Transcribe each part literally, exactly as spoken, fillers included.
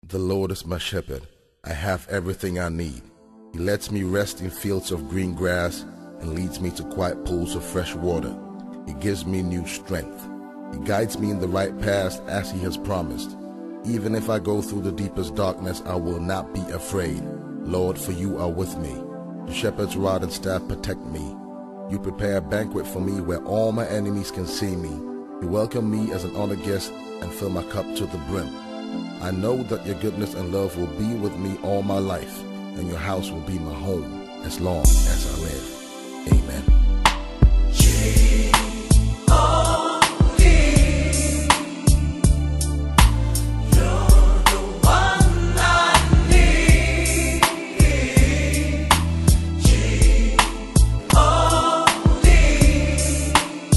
The Lord is my shepherd. I have everything I need. He lets me rest in fields of green grass and leads me to quiet pools of fresh water. He gives me new strength. He guides me in the right path as He has promised. Even if I go through the deepest darkness, I will not be afraid. Lord, for You are with me. Your shepherd's rod and staff protect me. You prepare a banquet for me where all my enemies can see me. You welcome me as an honored guest and fill my cup to the brim. I know that Your goodness and love will be with me all my life, and Your house will be my home as long as I live. Amen. G O D You're the one I need. G O D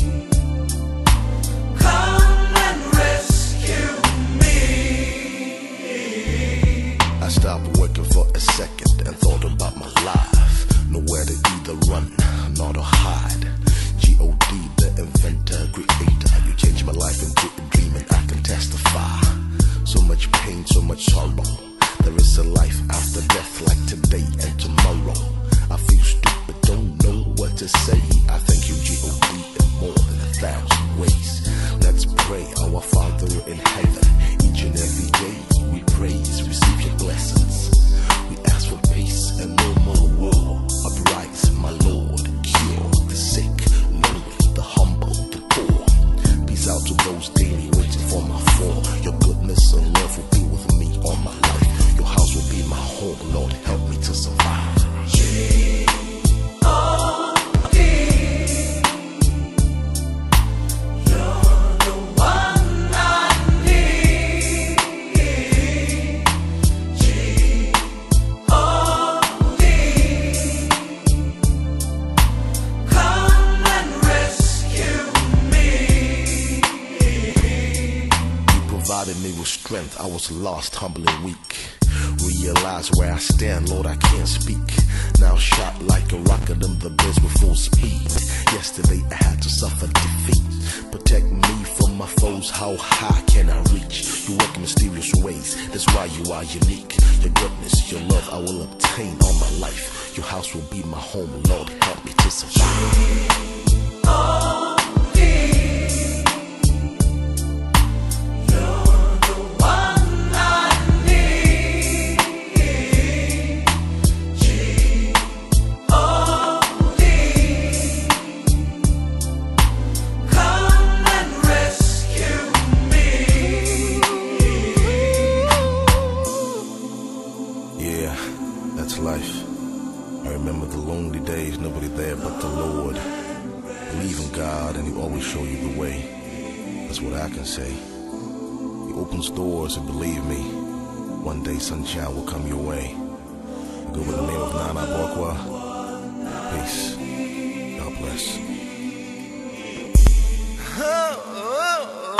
Come and rescue me. I stopped working for a second and thought about my life. Nowhere to either run, nor to hide. G O D, the inventor, creator. You changed my life into a dream and I can testify. So much pain, so much sorrow. There is a life after death like today and tomorrow. I feel stupid, don't know what to say. I thank You, G O D, in more than a thousand ways. Let's pray, our Father in heaven. Each and every day we praise, receive Your blessings. We ask for peace and no more war. Uprise, my Lord, cure the sick, lonely, the humble, the poor. Peace out to those daily waiting for my fall. Your goodness and love will be with me all my life. Your house will be my home, Lord, help me to survive. G O D You're the one I need. G O D Come and rescue me. You provided me with strength. I was lost, humble and weak. Realize where I stand, Lord, I can't speak. Now shot like a rocket in the biz with full speed. Yesterday I had to suffer defeat. Protect me from my foes, how high can I reach? You work in mysterious ways, that's why You are unique. Your goodness, Your love I will obtain all my life. Your house will be my home, Lord, help me to survive. O D You're the one I need. G O D Come and rescue me. Yeah, that's life. I remember the lonely days, nobody there but the Lord. Believe in God and He always show you the way. That's what I can say. He opens doors and believe me, one day sunshine will come your way. I go by the name of Nana Bokwa.